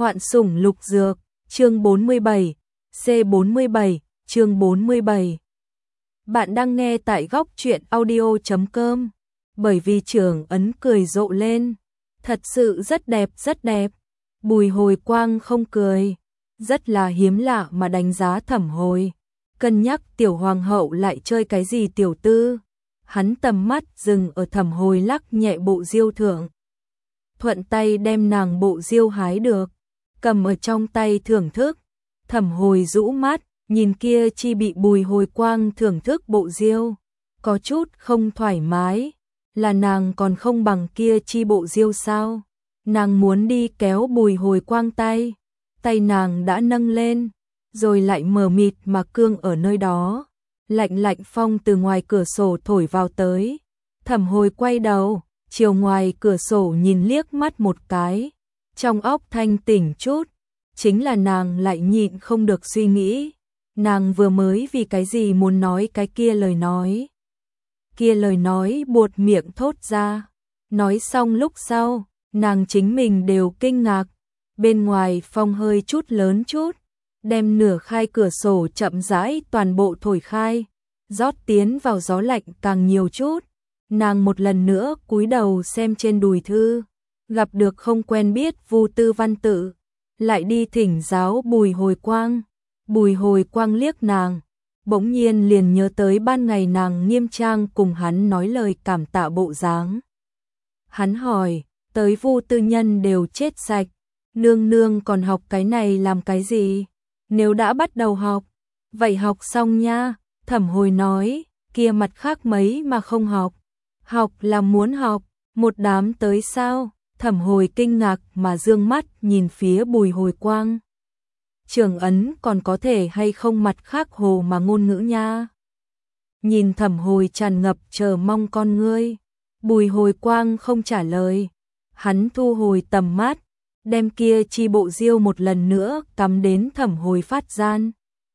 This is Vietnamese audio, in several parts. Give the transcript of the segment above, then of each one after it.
Hoạn sủng lục dược, chương 47, C47, chương 47. Bạn đang nghe tại góc truyện audio.com. Bởi vì Trưởng Ấn cười rộ lên. Thật sự rất đẹp, rất đẹp. Bùi Hồi Quang không cười. Rất là hiếm lạ mà đánh giá Thẩm Hồi. Cân nhắc tiểu hoàng hậu lại chơi cái gì tiểu tư. Hắn tầm mắt dừng ở Thẩm Hồi lắc nhẹ bộ diêu thượng. Thuận tay đem nàng bộ diêu hái được. Cầm ở trong tay thưởng thức. Thẩm Hồi rũ mắt, nhìn kia chi bị Bùi Hồi Quang thưởng thức bộ diêu. Có chút không thoải mái. Là nàng còn không bằng kia chi bộ diêu sao? Nàng muốn đi kéo Bùi Hồi Quang tay. Tay nàng đã nâng lên. Rồi lại mờ mịt mà cương ở nơi đó. Lạnh lạnh phong từ ngoài cửa sổ thổi vào tới. Thẩm Hồi quay đầu, chiều ngoài cửa sổ nhìn liếc mắt một cái. Trong óc thanh tỉnh chút. Chính là nàng lại nhịn không được suy nghĩ. Nàng vừa mới vì cái gì muốn nói cái kia lời nói. Kia lời nói buột miệng thốt ra. Nói xong lúc sau, nàng chính mình đều kinh ngạc. Bên ngoài phong hơi chút lớn chút. Đem nửa khai cửa sổ chậm rãi toàn bộ thổi khai. Rót tiến vào gió lạnh càng nhiều chút. Nàng một lần nữa cúi đầu xem trên đùi thư. Gặp được không quen biết Vu Tư Văn tự. Lại đi thỉnh giáo Bùi Hồi Quang. Bùi Hồi Quang liếc nàng. Bỗng nhiên liền nhớ tới ban ngày nàng nghiêm trang cùng hắn nói lời cảm tạ bộ dáng. Hắn hỏi, tới Vu Tư Nhân đều chết sạch. Nương nương còn học cái này làm cái gì? Nếu đã bắt đầu học, vậy học xong nha. Thẩm Hồi nói, kia mặt khác mấy mà không học. Học là muốn học, một đám tới sao? Thẩm Hồi kinh ngạc mà dương mắt nhìn phía Bùi Hồi Quang. Trưởng Ấn còn có thể hay không mặt khác hồ mà ngôn ngữ nha. Nhìn Thẩm Hồi tràn ngập chờ mong con ngươi. Bùi Hồi Quang không trả lời. Hắn thu hồi tầm mắt, đem kia chi bộ diêu một lần nữa cắm đến Thẩm Hồi phát gian.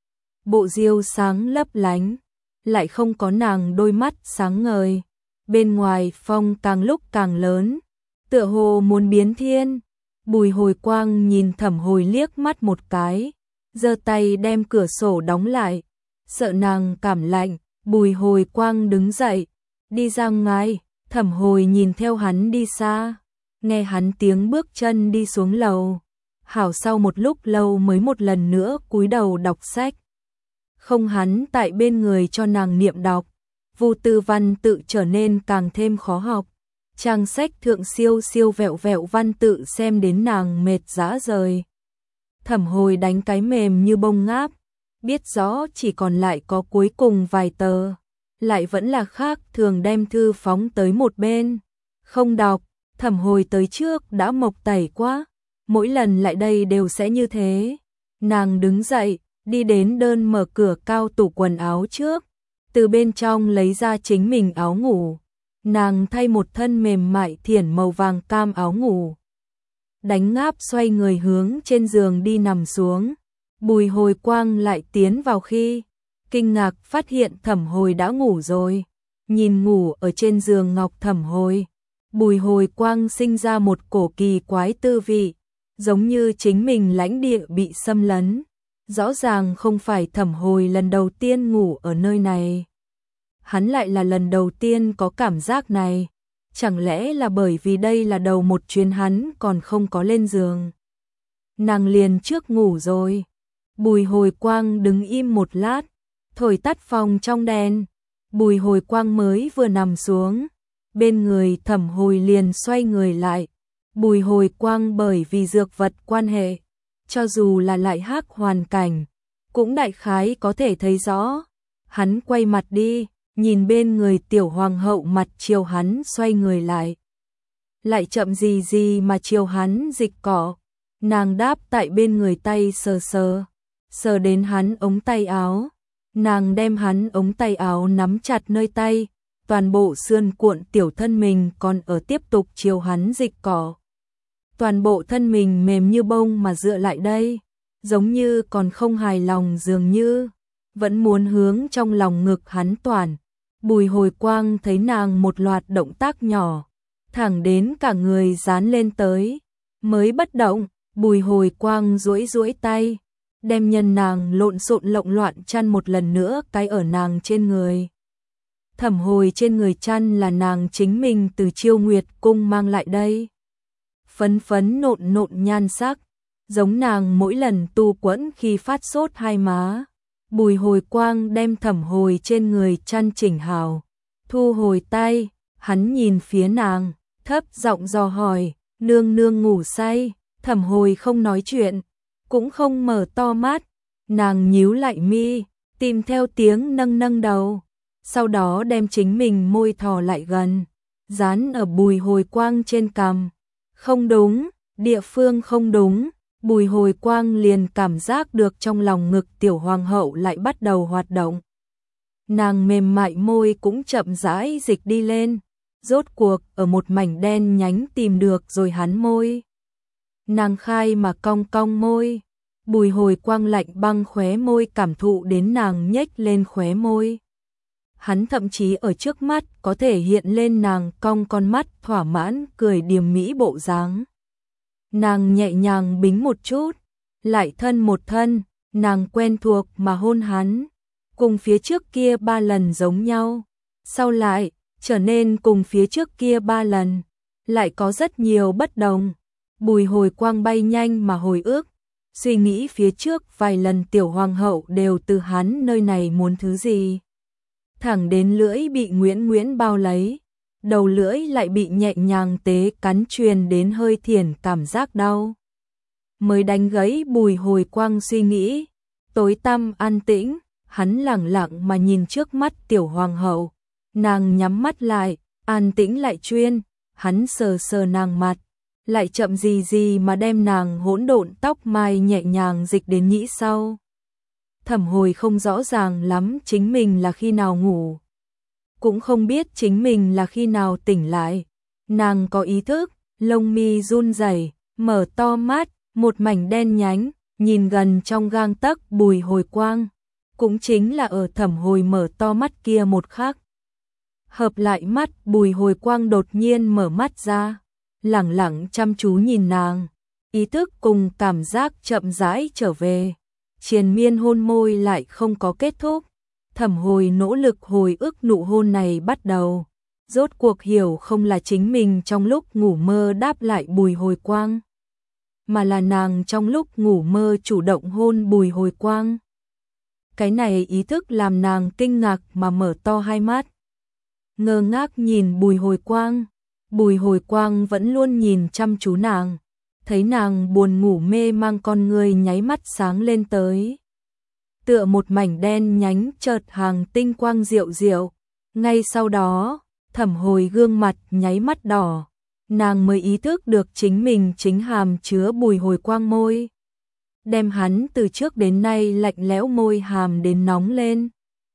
Bộ diêu sáng lấp lánh, lại không có nàng đôi mắt sáng ngời. Bên ngoài phong càng lúc càng lớn, tựa hồ muốn biến thiên. Bùi Hồi Quang nhìn Thẩm Hồi liếc mắt một cái, giơ tay đem cửa sổ đóng lại. Sợ nàng cảm lạnh, Bùi Hồi Quang đứng dậy, đi ra ngoài. Thẩm Hồi nhìn theo hắn đi xa, nghe hắn tiếng bước chân đi xuống lầu. Hảo sau một lúc lâu mới một lần nữa cúi đầu đọc sách. Không hắn tại bên người cho nàng niệm đọc, Vu Tư Văn tự trở nên càng thêm khó học. Trang sách thượng siêu siêu vẹo vẹo văn tự xem đến nàng mệt rã rời. Thẩm Hồi đánh cái mềm như bông ngáp, biết rõ chỉ còn lại có cuối cùng vài tờ, lại vẫn là khác thường đem thư phóng tới một bên. Không đọc, Thẩm Hồi tới trước đã mộc tẩy quá, mỗi lần lại đây đều sẽ như thế. Nàng đứng dậy, đi đến đơn mở cửa cao tủ quần áo trước, từ bên trong lấy ra chính mình áo ngủ. Nàng thay một thân mềm mại thiển màu vàng cam áo ngủ. Đánh ngáp xoay người hướng trên giường đi nằm xuống. Bùi Hồi Quang lại tiến vào khi kinh ngạc phát hiện Thẩm Hồi đã ngủ rồi. Nhìn ngủ ở trên giường ngọc Thẩm Hồi, Bùi Hồi Quang sinh ra một cổ kỳ quái tư vị, giống như chính mình lãnh địa bị xâm lấn. Rõ ràng không phải Thẩm Hồi lần đầu tiên ngủ ở nơi này. Hắn lại là lần đầu tiên có cảm giác này. Chẳng lẽ là bởi vì đây là đầu một chuyến hắn còn không có lên giường. Nàng liền trước ngủ rồi. Bùi Hồi Quang đứng im một lát, thổi tắt phòng trong đèn. Bùi Hồi Quang mới vừa nằm xuống, bên người Thẩm Hồi liền xoay người lại. Bùi Hồi Quang bởi vì dược vật quan hệ, cho dù là lại hắc hoàn cảnh, cũng đại khái có thể thấy rõ. Hắn quay mặt đi, nhìn bên người tiểu hoàng hậu mặt chiều hắn xoay người lại. Lại chậm gì gì mà chiều hắn dịch cỏ. Nàng đáp tại bên người tay sờ sờ, sờ đến hắn ống tay áo. Nàng đem hắn ống tay áo nắm chặt nơi tay, toàn bộ sườn cuộn tiểu thân mình còn ở tiếp tục chiều hắn dịch cỏ. Toàn bộ thân mình mềm như bông mà dựa lại đây, giống như còn không hài lòng dường như, vẫn muốn hướng trong lòng ngực hắn toàn. Bùi Hồi Quang thấy nàng một loạt động tác nhỏ, thẳng đến cả người dán lên tới, mới bất động. Bùi Hồi Quang duỗi duỗi tay, đem nhân nàng lộn xộn lộng loạn chăn một lần nữa cái ở nàng trên người. Thẩm Hồi trên người chăn là nàng chính mình từ Chiêu Nguyệt cung mang lại đây. Phấn phấn nộn nộn nhan sắc, giống nàng mỗi lần tu quẫn khi phát sốt hai má. Bùi Hồi Quang đem Thẩm Hồi trên người chăn chỉnh hào, thu hồi tay, hắn nhìn phía nàng, thấp giọng dò hỏi, nương nương ngủ say. Thẩm Hồi không nói chuyện, cũng không mở to mắt, nàng nhíu lại mi, tìm theo tiếng nâng nâng đầu, sau đó đem chính mình môi thò lại gần, dán ở Bùi Hồi Quang trên cằm. Không đúng, địa phương không đúng, Bùi Hồi Quang liền cảm giác được trong lòng ngực tiểu hoàng hậu lại bắt đầu hoạt động. Nàng mềm mại môi cũng chậm rãi dịch đi lên, rốt cuộc ở một mảnh đen nhánh tìm được rồi hắn môi. Nàng khai mà cong cong môi, Bùi Hồi Quang lạnh băng khóe môi cảm thụ đến nàng nhếch lên khóe môi. Hắn thậm chí ở trước mắt có thể hiện lên nàng cong con mắt thỏa mãn cười điềm mỹ bộ dáng. Nàng nhẹ nhàng bính một chút, lại thân một thân, nàng quen thuộc mà hôn hắn, cùng phía trước kia 3 lần giống nhau, sau lại trở nên cùng phía trước kia 3 lần, lại có rất nhiều bất đồng. Bùi Hồi Quang bay nhanh mà hồi ức, suy nghĩ phía trước vài lần tiểu hoàng hậu đều từ hắn nơi này muốn thứ gì. Thẳng đến lưỡi bị Nguyễn Nguyễn bao lấy, đầu lưỡi lại bị nhẹ nhàng tế cắn truyền đến hơi thiển cảm giác đau. Mới đánh gãy Bùi Hồi Quang suy nghĩ, tối tăm an tĩnh, hắn lẳng lặng mà nhìn trước mắt tiểu hoàng hậu, nàng nhắm mắt lại, an tĩnh lại chuyên, hắn sờ sờ nàng mặt, lại chậm gì gì mà đem nàng hỗn độn tóc mai nhẹ nhàng dịch đến nhĩ sau. Thẩm Hồi không rõ ràng lắm chính mình là khi nào ngủ, cũng không biết chính mình là khi nào tỉnh lại. Nàng có ý thức, lông mi run rẩy, mở to mắt, một mảnh đen nhánh, nhìn gần trong gang tấc Bùi Hồi Quang, cũng chính là ở Thẩm Hồi mở to mắt kia một khắc. Hợp lại mắt, Bùi Hồi Quang đột nhiên mở mắt ra, lẳng lặng chăm chú nhìn nàng, ý thức cùng cảm giác chậm rãi trở về. Triền miên hôn môi lại không có kết thúc, Thẩm Hồi nỗ lực hồi ức nụ hôn này bắt đầu, rốt cuộc hiểu không là chính mình trong lúc ngủ mơ đáp lại Bùi Hồi Quang, mà là nàng trong lúc ngủ mơ chủ động hôn Bùi Hồi Quang. Cái này ý thức làm nàng kinh ngạc mà mở to hai mắt, ngơ ngác nhìn Bùi Hồi Quang. Bùi Hồi Quang vẫn luôn nhìn chăm chú nàng, thấy nàng buồn ngủ mê mang con người nháy mắt sáng lên tới. Tựa một mảnh đen nhánh chợt hàng tinh quang diệu diệu, ngay sau đó, Thẩm Hồi gương mặt nháy mắt đỏ, nàng mới ý thức được chính mình chính hàm chứa Bùi Hồi Quang môi, đem hắn từ trước đến nay lạnh lẽo môi hàm đến nóng lên.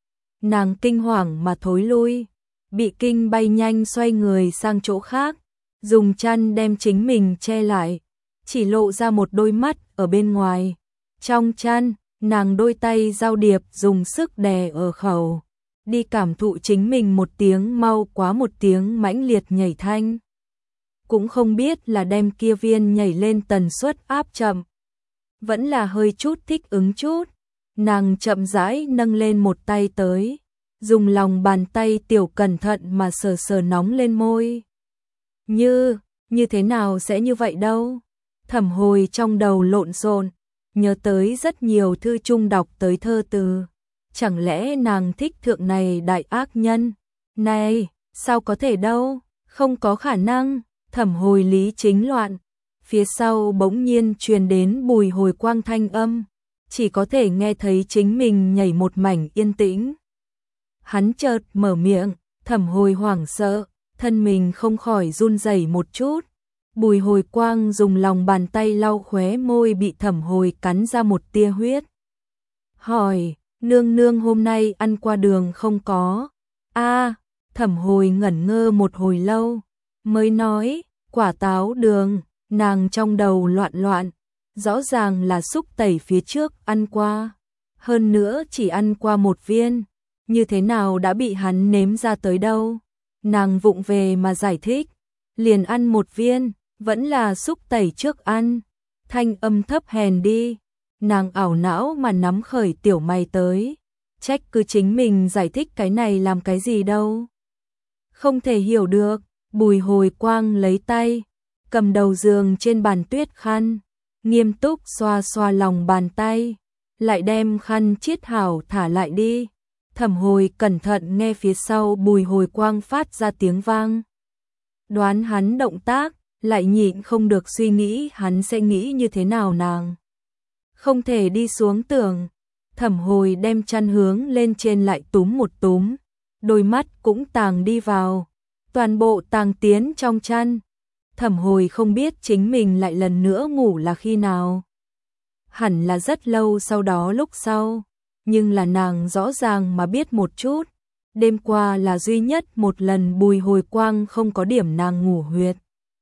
Nàng kinh hoàng mà thối lui, bị kinh bay nhanh xoay người sang chỗ khác, dùng chăn đem chính mình che lại, chỉ lộ ra một đôi mắt ở bên ngoài. Trong chăn, nàng đôi tay giao điệp dùng sức đè ở khẩu, đi cảm thụ chính mình một tiếng mau quá một tiếng mãnh liệt nhảy thanh. Cũng không biết là đem kia viên nhảy lên tần suất áp chậm, vẫn là hơi chút thích ứng chút. Nàng chậm rãi nâng lên một tay tới, dùng lòng bàn tay tiểu cẩn thận mà sờ sờ nóng lên môi. Như thế nào sẽ như vậy đâu? Thẩm Hồi trong đầu lộn xộn, nhớ tới rất nhiều thư chung đọc tới thơ từ. Chẳng lẽ nàng thích thượng này đại ác nhân? Này, sao có thể đâu? Không có khả năng. Thẩm Hồi lý chính loạn. Phía sau bỗng nhiên truyền đến Bùi Hồi Quang thanh âm, chỉ có thể nghe thấy chính mình nhảy một mảnh yên tĩnh. Hắn chợt mở miệng, Thẩm Hồi hoảng sợ, thân mình không khỏi run rẩy một chút. Bùi Hồi Quang dùng lòng bàn tay lau khóe môi bị Thẩm Hồi cắn ra một tia huyết. Hỏi, nương nương hôm nay ăn qua đường không có? Thẩm Hồi ngẩn ngơ một hồi lâu, mới nói, quả táo đường. Nàng trong đầu loạn loạn, rõ ràng là xúc tẩy phía trước ăn qua, hơn nữa chỉ ăn qua một viên, như thế nào đã bị hắn nếm ra tới đâu. Nàng vụng về mà giải thích, liền ăn một viên, vẫn là xúc tẩy trước ăn. thanh âm thấp hèn đi. Nàng ảo não mà nắm khởi tiểu mày tới. Trách cứ chính mình giải thích cái này làm cái gì đâu. Không thể hiểu được. Bùi Hồi Quang lấy tay, cầm đầu giường trên bàn tuyết khăn, nghiêm túc xoa xoa lòng bàn tay, lại đem khăn chiết hảo thả lại đi. Thẩm Hồi cẩn thận nghe phía sau Bùi Hồi Quang phát ra tiếng vang. Đoán hắn động tác, lại nhịn không được suy nghĩ hắn sẽ nghĩ như thế nào nàng. Không thể đi xuống tường. Thẩm Hồi đem chăn hướng lên trên lại túm một túm, đôi mắt cũng tàng đi vào, toàn bộ tàng tiến trong chăn. Thẩm Hồi không biết chính mình lại lần nữa ngủ là khi nào. Hẳn là rất lâu sau đó lúc sau, nhưng là nàng rõ ràng mà biết một chút. Đêm qua là duy nhất một lần Bùi Hồi Quang không có điểm nàng ngủ huyệt,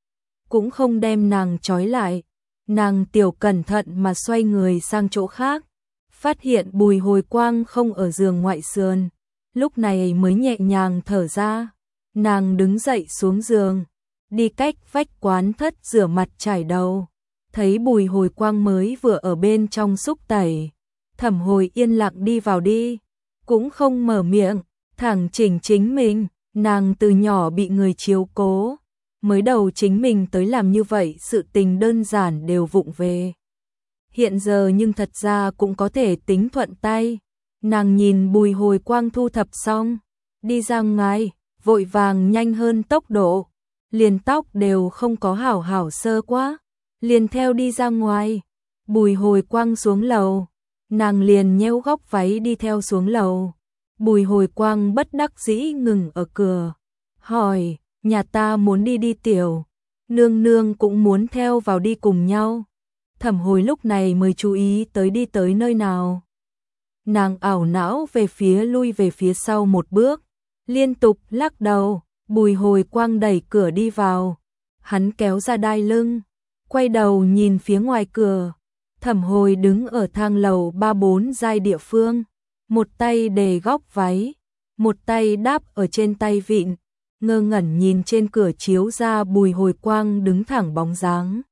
cũng không đem nàng trói lại. Nàng tiểu cẩn thận mà xoay người sang chỗ khác, phát hiện Bùi Hồi Quang không ở giường ngoại sườn, lúc này mới nhẹ nhàng thở ra. Nàng đứng dậy xuống giường, đi cách vách quán thất rửa mặt chải đầu, thấy Bùi Hồi Quang mới vừa ở bên trong xúc tẩy. Thẩm Hồi yên lặng đi vào đi, cũng không mở miệng, thẳng chỉnh chính mình. Nàng từ nhỏ bị người chiếu cố, mới đầu chính mình tới làm như vậy sự tình đơn giản đều vụng về. Hiện giờ nhưng thật ra cũng có thể tính thuận tay. Nàng nhìn Bùi Hồi Quang thu thập xong, đi ra ngoài, vội vàng nhanh hơn tốc độ, liền tóc đều không có hảo hảo sơ quá, liền theo đi ra ngoài. Bùi Hồi Quang xuống lầu, nàng liền nheo góc váy đi theo xuống lầu. Bùi Hồi Quang bất đắc dĩ ngừng ở cửa, hỏi, nhà ta muốn đi đi tiểu, nương nương cũng muốn theo vào đi cùng nhau. Thẩm Hồi lúc này mới chú ý tới đi tới nơi nào. Nàng ảo não lui về phía sau một bước, liên tục lắc đầu. Bùi Hồi Quang đẩy cửa đi vào, hắn kéo ra đai lưng, quay đầu nhìn phía ngoài cửa. Thẩm Hồi đứng ở thang lầu 3-4 giai địa phương, một tay đề góc váy, một tay đáp ở trên tay vịn, ngơ ngẩn nhìn trên cửa chiếu ra Bùi Hồi Quang đứng thẳng bóng dáng.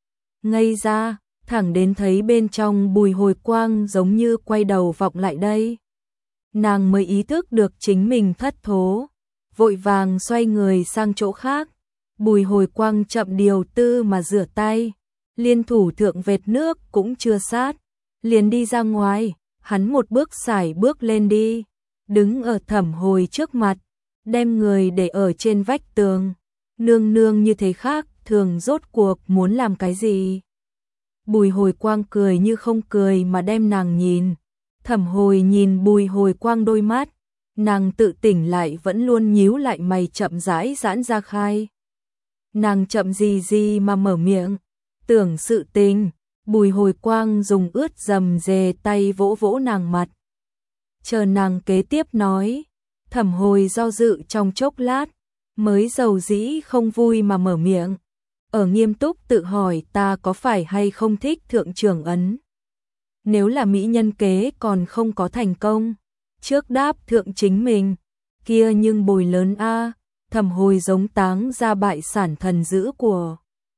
Ngây ra, thẳng đến thấy bên trong Bùi Hồi Quang giống như quay đầu vọng lại đây. Nàng mới ý thức được chính mình thất thố, vội vàng xoay người sang chỗ khác. Bùi Hồi Quang chậm điều tư mà rửa tay, liên thủ thượng vệt nước cũng chưa sát, liền đi ra ngoài. Hắn một bước xài bước lên đi, đứng ở Thẩm Hồi trước mặt, đem người để ở trên vách tường. Nương nương như thế khác thường rốt cuộc muốn làm cái gì? Bùi Hồi Quang cười như không cười mà đem nàng nhìn. Thẩm Hồi nhìn Bùi Hồi Quang đôi mắt, nàng tự tỉnh lại vẫn luôn nhíu lại mày chậm rãi giãn ra khai. Nàng chậm gì mà mở miệng, tưởng sự tình. Bùi Hồi Quang dùng ướt dầm dề tay vỗ vỗ nàng mặt, chờ nàng kế tiếp nói. Thẩm Hồi do dự trong chốc lát, mới dầu dĩ không vui mà mở miệng, ở nghiêm túc tự hỏi ta có phải hay không thích thượng trưởng ấn. Nếu là mỹ nhân kế còn không có thành công, trước đáp thượng chính mình, kia nhưng bồi lớn a. Thẩm Hồi giống táng ra bại sản thần dữ của,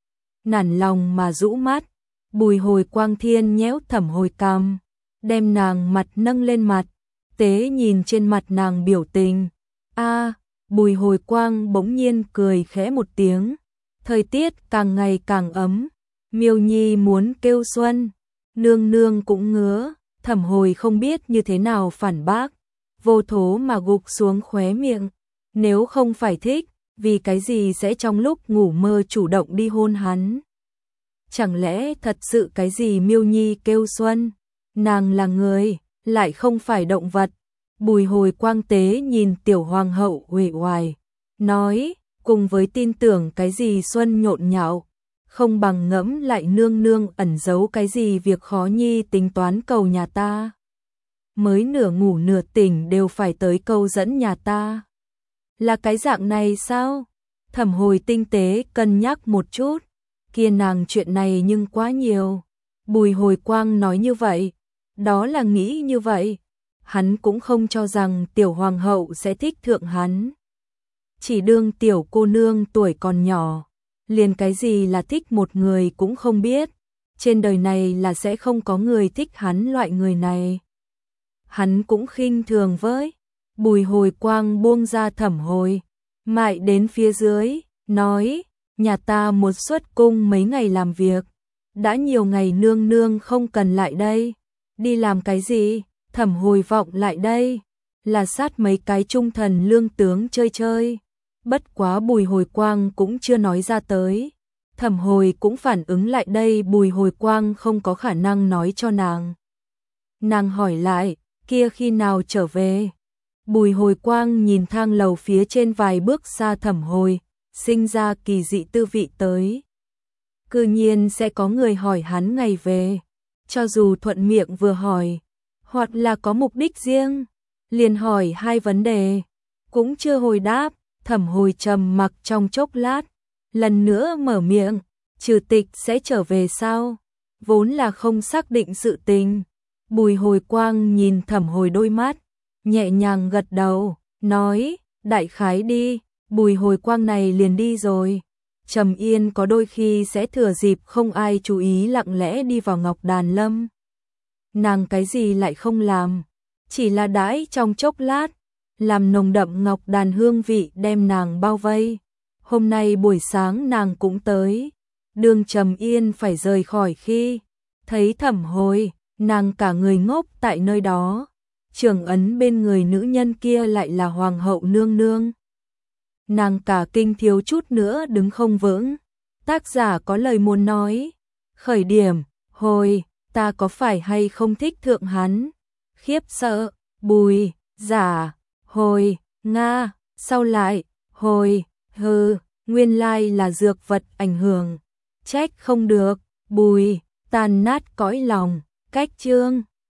nản lòng mà rũ mắt. Bùi Hồi Quang thiên nhéo Thẩm Hồi cằm, đem nàng mặt nâng lên mặt, tế nhìn trên mặt nàng biểu tình. Bùi Hồi Quang bỗng nhiên cười khẽ một tiếng. Thời tiết càng ngày càng ấm, Miêu Nhi muốn kêu xuân, nương nương cũng ngứa. Thẩm Hồi không biết như thế nào phản bác, vô thố mà gục xuống khóe miệng. Nếu không phải thích, vì cái gì sẽ trong lúc ngủ mơ chủ động đi hôn hắn? Chẳng lẽ thật sự cái gì Miêu Nhi kêu xuân, nàng là người, lại không phải động vật? Bùi Hồi Quang tế nhìn tiểu hoàng hậu uể oải, nói, cùng với tin tưởng cái gì xuân nhộn nhạo, không bằng ngẫm lại nương nương ẩn giấu cái gì việc khó nhi tính toán cầu nhà ta. Mới nửa ngủ nửa tỉnh đều phải tới câu dẫn nhà ta. Là cái dạng này sao? Thẩm Hồi tinh tế cân nhắc một chút, kia nàng chuyện này nhưng quá nhiều. Bùi Hồi Quang nói như vậy, đó là nghĩ như vậy. Hắn cũng không cho rằng tiểu hoàng hậu sẽ thích thượng hắn. Chỉ đương tiểu cô nương tuổi còn nhỏ, liền cái gì là thích một người cũng không biết. trên đời này là sẽ không có người thích hắn loại người này. Hắn cũng khinh thường với. Bùi Hồi Quang buông ra Thẩm Hồi Mại đến phía dưới, nói, nhà ta một xuất cung mấy ngày làm việc, đã nhiều ngày nương nương không cần lại đây. Đi làm cái gì? Thẩm Hồi vọng lại đây, là sát mấy cái trung thần lương tướng chơi chơi. Bất quá Bùi Hồi Quang cũng chưa nói ra tới. Thẩm Hồi cũng phản ứng lại đây, Bùi Hồi Quang không có khả năng nói cho nàng. Nàng hỏi lại, kia khi nào trở về? Bùi Hồi Quang nhìn thang lầu phía trên vài bước xa Thẩm Hồi, sinh ra kỳ dị tư vị tới. Cư nhiên sẽ có người hỏi hắn ngày về, cho dù thuận miệng vừa hỏi, hoặc là có mục đích riêng, liền hỏi hai vấn đề, cũng chưa hồi đáp. Thẩm Hồi trầm mặc trong chốc lát, lần nữa mở miệng, trừ tịch sẽ trở về sao? Vốn là không xác định sự tình. Bùi Hồi Quang nhìn Thẩm Hồi đôi mắt, nhẹ nhàng gật đầu, nói, đại khái đi. Bùi Hồi Quang này liền đi rồi. Trầm Yên có đôi khi sẽ thừa dịp không ai chú ý lặng lẽ đi vào Ngọc Đàn Lâm. Nàng cái gì lại không làm, chỉ là đãi trong chốc lát, làm nồng đậm ngọc đàn hương vị đem nàng bao vây. Hôm nay buổi sáng nàng cũng tới, đường Trầm Yên phải rời khỏi khi thấy Thẩm Hồi, nàng cả người ngốc tại nơi đó. Trưởng ấn bên người nữ nhân kia lại là hoàng hậu nương nương. Nàng cả kinh thiếu chút nữa đứng không vững. Tác giả có lời muốn nói. Khởi điểm, Hồi, ta có phải hay không thích thượng hắn? Khiếp sợ, Bùi, giả, Hồi, Nga, sau lại, Hồi, hừ, nguyên lai là dược vật ảnh hưởng. Trách không được, Bùi, tàn nát cõi lòng, cách chương.